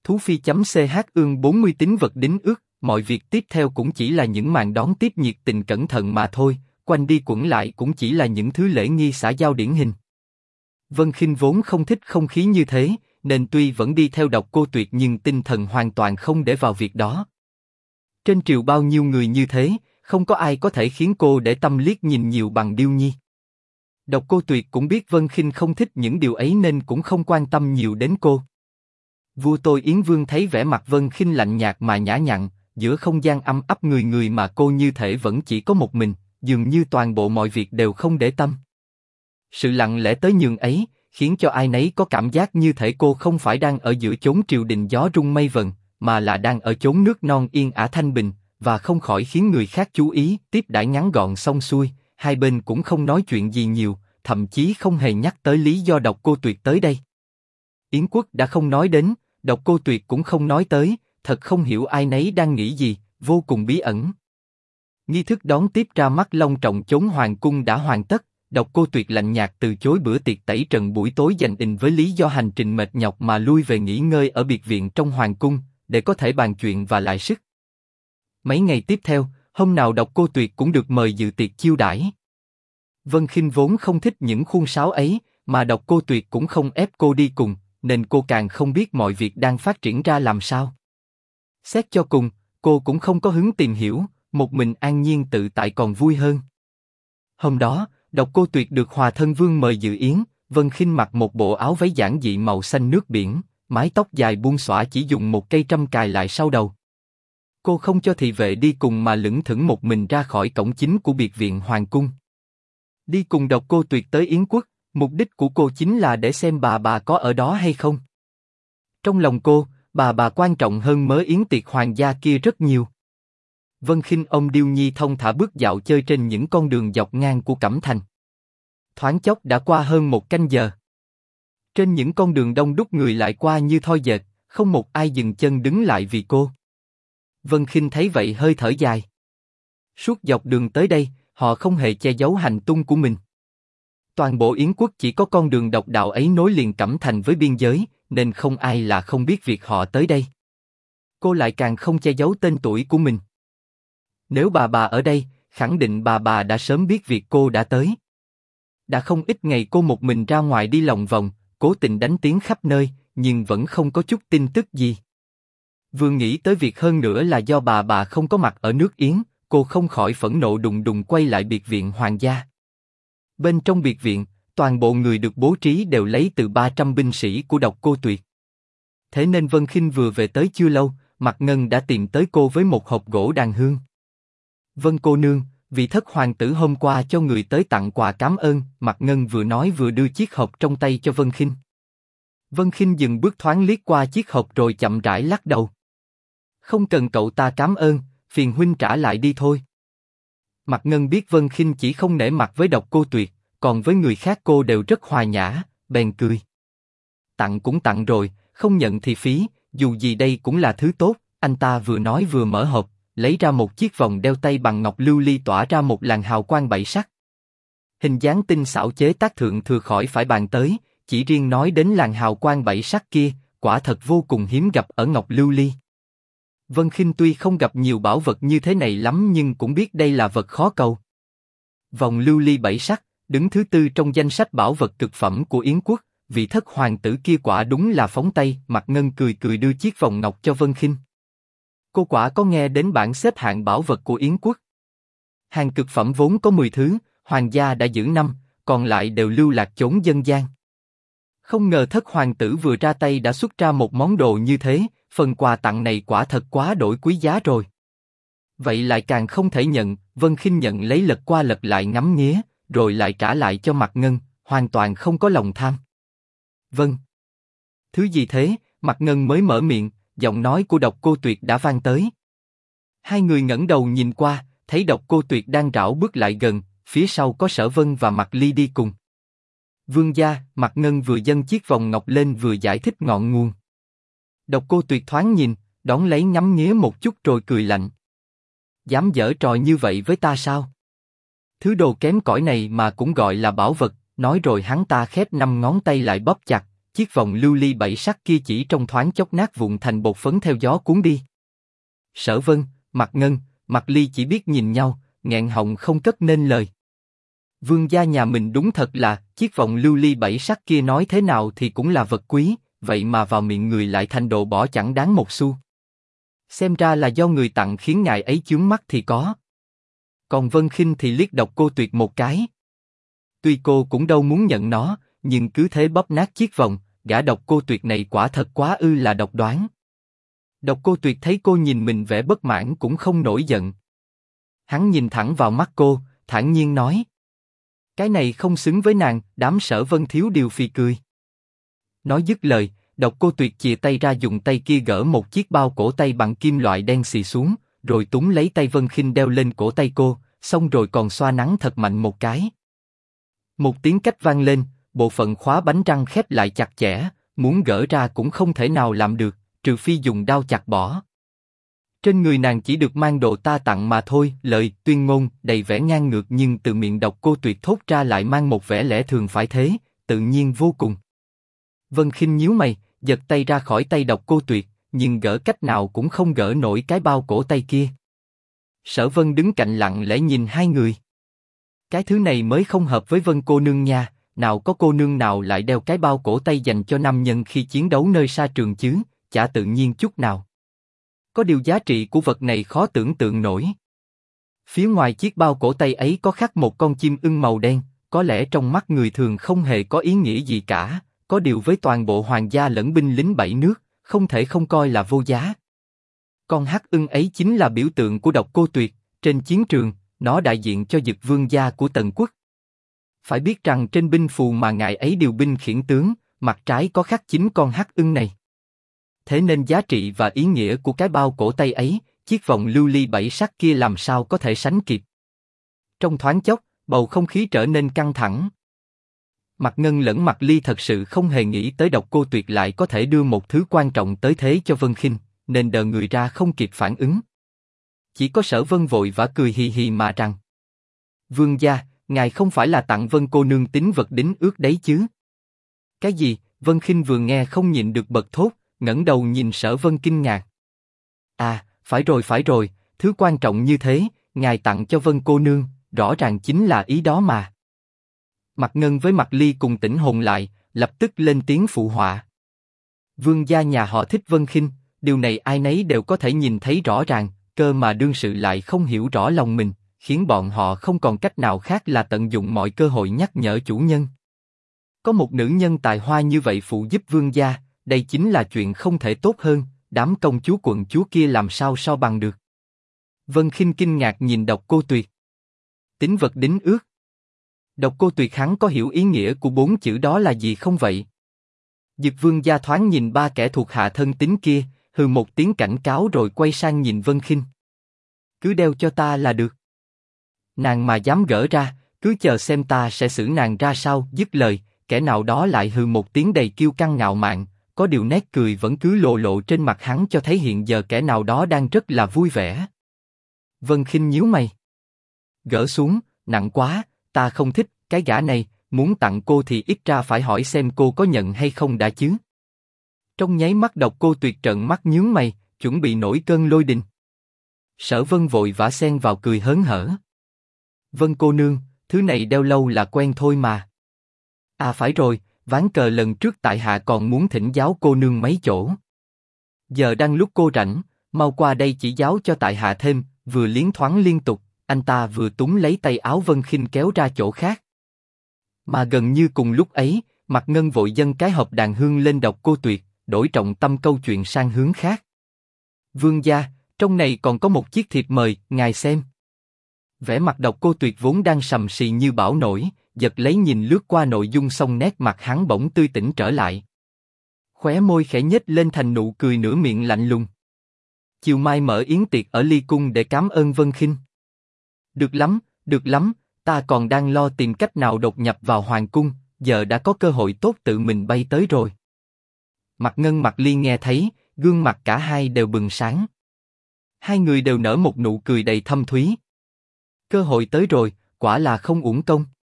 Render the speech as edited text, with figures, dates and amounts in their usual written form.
Thú Phi.ch ương 40 tính vật đính ước, mọi việc tiếp theo cũng chỉ là những màn đón tiếp nhiệt tình cẩn thận mà thôi, quanh đi quẩn lại cũng chỉ là những thứ lễ nghi xã giao điển hình. Vân Khinh vốn không thích không khí như thế, nên tuy vẫn đi theo Độc Cô Tuyệt nhưng tinh thần hoàn toàn không để vào việc đó. Trên triều bao nhiêu người như thế, không có ai có thể khiến cô để tâm liếc nhìn nhiều bằng Điêu Nhi. Độc Cô Tuyệt cũng biết Vân Khinh không thích những điều ấy nên cũng không quan tâm nhiều đến cô. Vua Tôi Yến Vương thấy vẻ mặt Vân Khinh lạnh nhạt mà nhã nhặn, giữa không gian ấm áp người người mà cô như thể vẫn chỉ có một mình, dường như toàn bộ mọi việc đều không để tâm. Sự lặng lẽ tới nhường ấy, khiến cho ai nấy có cảm giác như thể cô không phải đang ở giữa chốn triều đình gió rung mây vần, mà là đang ở chốn nước non yên ả thanh bình, và không khỏi khiến người khác chú ý. Tiếp đãi ngắn gọn xong xuôi, hai bên cũng không nói chuyện gì nhiều, thậm chí không hề nhắc tới lý do Độc Cô Tuyệt tới đây. Yến Quốc đã không nói đến, Độc Cô Tuyệt cũng không nói tới, thật không hiểu ai nấy đang nghĩ gì, vô cùng bí ẩn. Nghi thức đón tiếp ra mắt long trọng chốn hoàng cung đã hoàn tất, Độc Cô Tuyệt lạnh nhạt từ chối bữa tiệc tẩy trần buổi tối dành ình với lý do hành trình mệt nhọc mà lui về nghỉ ngơi ở biệt viện trong hoàng cung, để có thể bàn chuyện và lại sức. Mấy ngày tiếp theo, hôm nào Độc Cô Tuyệt cũng được mời dự tiệc chiêu đãi. Vân Khinh vốn không thích những khuôn sáo ấy, mà Độc Cô Tuyệt cũng không ép cô đi cùng, nên cô càng không biết mọi việc đang phát triển ra làm sao. Xét cho cùng, cô cũng không có hứng tìm hiểu, một mình an nhiên tự tại còn vui hơn. Hôm đó, Độc Cô Tuyệt được Hòa Thân Vương mời dự yến. Vân Khinh mặc một bộ áo váy giản dị màu xanh nước biển, mái tóc dài buông xõa chỉ dùng một cây trâm cài lại sau đầu. Cô không cho thị vệ đi cùng mà lững thững một mình ra khỏi cổng chính của biệt viện hoàng cung. Đi cùng Độc Cô Tuyệt tới Yến Quốc, mục đích của cô chính là để xem bà có ở đó hay không. Trong lòng cô, bà quan trọng hơn mớ yến tiệc hoàng gia kia rất nhiều. Vân Khinh ôm Điêu Nhi thông thả bước dạo chơi trên những con đường dọc ngang của Cẩm Thành. Thoáng chốc đã qua hơn một canh giờ. Trên những con đường đông đúc người lại qua như thoi dệt, không một ai dừng chân đứng lại vì cô. Vân Khinh thấy vậy hơi thở dài. Suốt dọc đường tới đây, họ không hề che giấu hành tung của mình. Toàn bộ Yến Quốc chỉ có con đường độc đạo ấy nối liền Cẩm Thành với biên giới, nên không ai là không biết việc họ tới đây. Cô lại càng không che giấu tên tuổi của mình. Nếu bà ở đây, khẳng định bà đã sớm biết việc cô đã tới. Đã không ít ngày cô một mình ra ngoài đi lòng vòng, cố tình đánh tiếng khắp nơi, nhưng vẫn không có chút tin tức gì. Vừa nghĩ tới việc hơn nữa là do bà không có mặt ở nước Yến, cô không khỏi phẫn nộ đùng đùng quay lại biệt viện hoàng gia. Bên trong biệt viện, toàn bộ người được bố trí đều lấy từ 300 binh sĩ của Độc Cô Tuyệt. Thế nên Vân Khinh vừa về tới chưa lâu, Mạc Ngân đã tìm tới cô với một hộp gỗ đàn hương. Vân cô nương, vị thất hoàng tử hôm qua cho người tới tặng quà cảm ơn. Mạc Ngân vừa nói vừa đưa chiếc hộp trong tay cho Vân Khinh. Vân Khinh dừng bước thoáng liếc qua chiếc hộp rồi chậm rãi lắc đầu. Không cần cậu ta cảm ơn, phiền huynh trả lại đi thôi. Mạc Ngân biết Vân Khinh chỉ không nể mặt với Độc Cô Tuyệt, còn với người khác cô đều rất hòa nhã, bèn cười. Tặng cũng tặng rồi, không nhận thì phí, dù gì đây cũng là thứ tốt. Anh ta vừa nói vừa mở hộp, lấy ra một chiếc vòng đeo tay bằng ngọc lưu ly tỏa ra một làn hào quang bảy sắc. Hình dáng tinh xảo chế tác thượng thừa khỏi phải bàn tới, chỉ riêng nói đến làn hào quang bảy sắc kia, quả thật vô cùng hiếm gặp ở ngọc lưu ly. Vân Khinh tuy không gặp nhiều bảo vật như thế này lắm nhưng cũng biết đây là vật khó cầu. Vòng lưu ly bảy sắc, đứng thứ tư trong danh sách bảo vật cực phẩm của Yến Quốc, vị thất hoàng tử kia quả đúng là phóng tay. Mạc Ngân cười cười đưa chiếc vòng ngọc cho Vân Khinh. Cô quả có nghe đến bảng xếp hạng bảo vật của Yến Quốc. Hàng cực phẩm vốn có 10 thứ, hoàng gia đã giữ 5, còn lại đều lưu lạc chốn dân gian. Không ngờ thất hoàng tử vừa ra tay đã xuất ra một món đồ như thế, phần quà tặng này quả thật quá đổi quý giá rồi. Vậy lại càng không thể nhận. Vân Khinh nhận lấy lật qua lật lại ngắm nghía, rồi lại trả lại cho Mạc Ngân, hoàn toàn không có lòng tham. Vâng. Thứ gì thế? Mạc Ngân mới mở miệng, giọng nói của Độc Cô Tuyệt đã vang tới. Hai người ngẩng đầu nhìn qua, thấy Độc Cô Tuyệt đang rảo bước lại gần, phía sau có Sở Vân và Mạc Ly đi cùng. Vương gia, Mạc Ngân vừa dâng chiếc vòng ngọc lên vừa giải thích ngọn nguồn. Độc Cô Tuyệt thoáng nhìn, đón lấy ngắm nghía một chút rồi cười lạnh. Dám giở trò như vậy với ta sao? Thứ đồ kém cỏi này mà cũng gọi là bảo vật, nói rồi hắn ta khép 5 ngón tay lại bóp chặt, chiếc vòng lưu ly bảy sắc kia chỉ trong thoáng chốc nát vụn thành bột phấn theo gió cuốn đi. Sở Vân, Mạc Ngân, Mạc Ly chỉ biết nhìn nhau, nghẹn họng không cất nên lời. Vương gia nhà mình đúng thật là, chiếc vòng lưu ly bảy sắc kia nói thế nào thì cũng là vật quý, vậy mà vào miệng người lại thành đồ bỏ chẳng đáng một xu. Xem ra là do người tặng khiến ngài ấy chướng mắt thì có. Còn Vân Khinh thì liếc Độc Cô Tuyệt một cái. Tuy cô cũng đâu muốn nhận nó, nhưng cứ thế bóp nát chiếc vòng, gã Độc Cô Tuyệt này quả thật quá ư là độc đoán. Độc Cô Tuyệt thấy cô nhìn mình vẻ bất mãn cũng không nổi giận. Hắn nhìn thẳng vào mắt cô, thản nhiên nói: cái này không xứng với nàng. Đám Sở Vân thiếu điều phì cười. Nói dứt lời, Độc Cô Tuyệt chìa tay ra dùng tay kia gỡ một chiếc bao cổ tay bằng kim loại đen xì xuống, rồi túm lấy tay Vân Khinh đeo lên cổ tay cô, xong rồi còn xoa nắn thật mạnh một cái. Một tiếng cách vang lên, bộ phận khóa bánh răng khép lại chặt chẽ, muốn gỡ ra cũng không thể nào làm được, trừ phi dùng đao chặt bỏ. Trên người nàng chỉ được mang đồ ta tặng mà thôi. Lời tuyên ngôn đầy vẻ ngang ngược nhưng từ miệng Độc Cô Tuyệt thốt ra lại mang một vẻ lẽ thường phải thế, tự nhiên vô cùng. Vân Khinh nhíu mày, giật tay ra khỏi tay Độc Cô Tuyệt, nhưng gỡ cách nào cũng không gỡ nổi cái bao cổ tay kia. Sở Vân đứng cạnh lặng lẽ nhìn hai người. Cái thứ này mới không hợp với Vân cô nương nha, nào có cô nương nào lại đeo cái bao cổ tay dành cho nam nhân khi chiến đấu nơi sa trường chứ, chả tự nhiên chút nào. Có điều giá trị của vật này khó tưởng tượng nổi. Phía ngoài chiếc bao cổ tay ấy có khắc một con chim ưng màu đen, có lẽ trong mắt người thường không hề có ý nghĩa gì cả, có điều với toàn bộ hoàng gia lẫn binh lính bảy nước, không thể không coi là vô giá. Con hắc ưng ấy chính là biểu tượng của Độc Cô Tuyệt, trên chiến trường, nó đại diện cho Dực Vương gia của Tần Quốc. Phải biết rằng trên binh phù mà ngài ấy điều binh khiển tướng, mặt trái có khắc chính con hắc ưng này. Thế nên giá trị và ý nghĩa của cái bao cổ tay ấy, chiếc vòng lưu ly bảy sắc kia làm sao có thể sánh kịp. Trong thoáng chốc, bầu không khí trở nên căng thẳng. Mạc Ngân lẫn Mạc Ly thật sự không hề nghĩ tới Độc Cô Tuyệt lại có thể đưa một thứ quan trọng tới thế cho Vân Khinh, nên đờ người ra không kịp phản ứng. Chỉ có Sở Vân vội vã cười hì hì mà rằng: Vương gia, ngài không phải là tặng Vân cô nương tín vật đính ước đấy chứ? Cái gì? Vân Khinh vừa nghe không nhịn được bật thốt, ngẩng đầu nhìn Sở Vân kinh ngạc. À, phải rồi, thứ quan trọng như thế, ngài tặng cho Vân cô nương, rõ ràng chính là ý đó mà. Mạc Ngân với Mạc Ly cùng tỉnh hồn lại, lập tức lên tiếng phụ họa. Vương gia nhà họ thích Vân Khinh, điều này ai nấy đều có thể nhìn thấy rõ ràng, cơ mà đương sự lại không hiểu rõ lòng mình, khiến bọn họ không còn cách nào khác là tận dụng mọi cơ hội nhắc nhở chủ nhân. Có một nữ nhân tài hoa như vậy phụ giúp vương gia, đây chính là chuyện không thể tốt hơn, đám công chúa quận chúa kia làm sao so bằng được. Vân Khinh kinh ngạc nhìn Độc Cô Tuyệt. Tín vật đính ước. Độc Cô Tuyệt hắn có hiểu ý nghĩa của bốn chữ đó là gì không vậy? Dực Vương gia thoáng nhìn ba kẻ thuộc hạ thân tín kia, hừ một tiếng cảnh cáo rồi quay sang nhìn Vân Khinh. Cứ đeo cho ta là được. Nàng mà dám gỡ ra, cứ chờ xem ta sẽ xử nàng ra sao. Dứt lời, kẻ nào đó lại hừ một tiếng đầy kiêu căng ngạo mạn, có điều nét cười vẫn cứ lộ lộ trên mặt hắn cho thấy hiện giờ kẻ nào đó đang rất là vui vẻ. Vân Khinh nhíu mày. Gỡ xuống, nặng quá, ta không thích, cái gã này, muốn tặng cô thì ít ra phải hỏi xem cô có nhận hay không đã chứ. Trong nháy mắt Độc Cô Tuyệt trợn mắt nhướng mày, chuẩn bị nổi cơn lôi đình. Sở Vân vội vã xen vào cười hớn hở. Vân cô nương, thứ này đeo lâu là quen thôi mà. À phải rồi, ván cờ lần trước tại hạ còn muốn thỉnh giáo cô nương mấy chỗ. Giờ đang lúc cô rảnh, mau qua đây chỉ giáo cho tại hạ thêm. Vừa liến thoáng liên tục, anh ta vừa túm lấy tay áo Vân Khinh kéo ra chỗ khác. Mà gần như cùng lúc ấy, Mạc Ngân vội dâng cái hộp đàn hương lên Độc Cô Tuyệt, đổi trọng tâm câu chuyện sang hướng khác. Vương gia, trong này còn có một chiếc thiệp mời, ngài xem. Vẻ mặt Độc Cô Tuyệt vốn đang sầm sì như bão nổi, giật lấy nhìn lướt qua nội dung xong nét mặt hắn bỗng tươi tỉnh trở lại. Khóe môi khẽ nhếch lên thành nụ cười nửa miệng lạnh lùng. Chiều mai mở yến tiệc ở Ly Cung để cảm ơn Vân Khinh. Được lắm, ta còn đang lo tìm cách nào đột nhập vào Hoàng Cung, giờ đã có cơ hội tốt tự mình bay tới rồi. Mạc Ngân Mạc Ly nghe thấy, gương mặt cả hai đều bừng sáng. Hai người đều nở một nụ cười đầy thâm thúy. Cơ hội tới rồi, quả là không uổng công.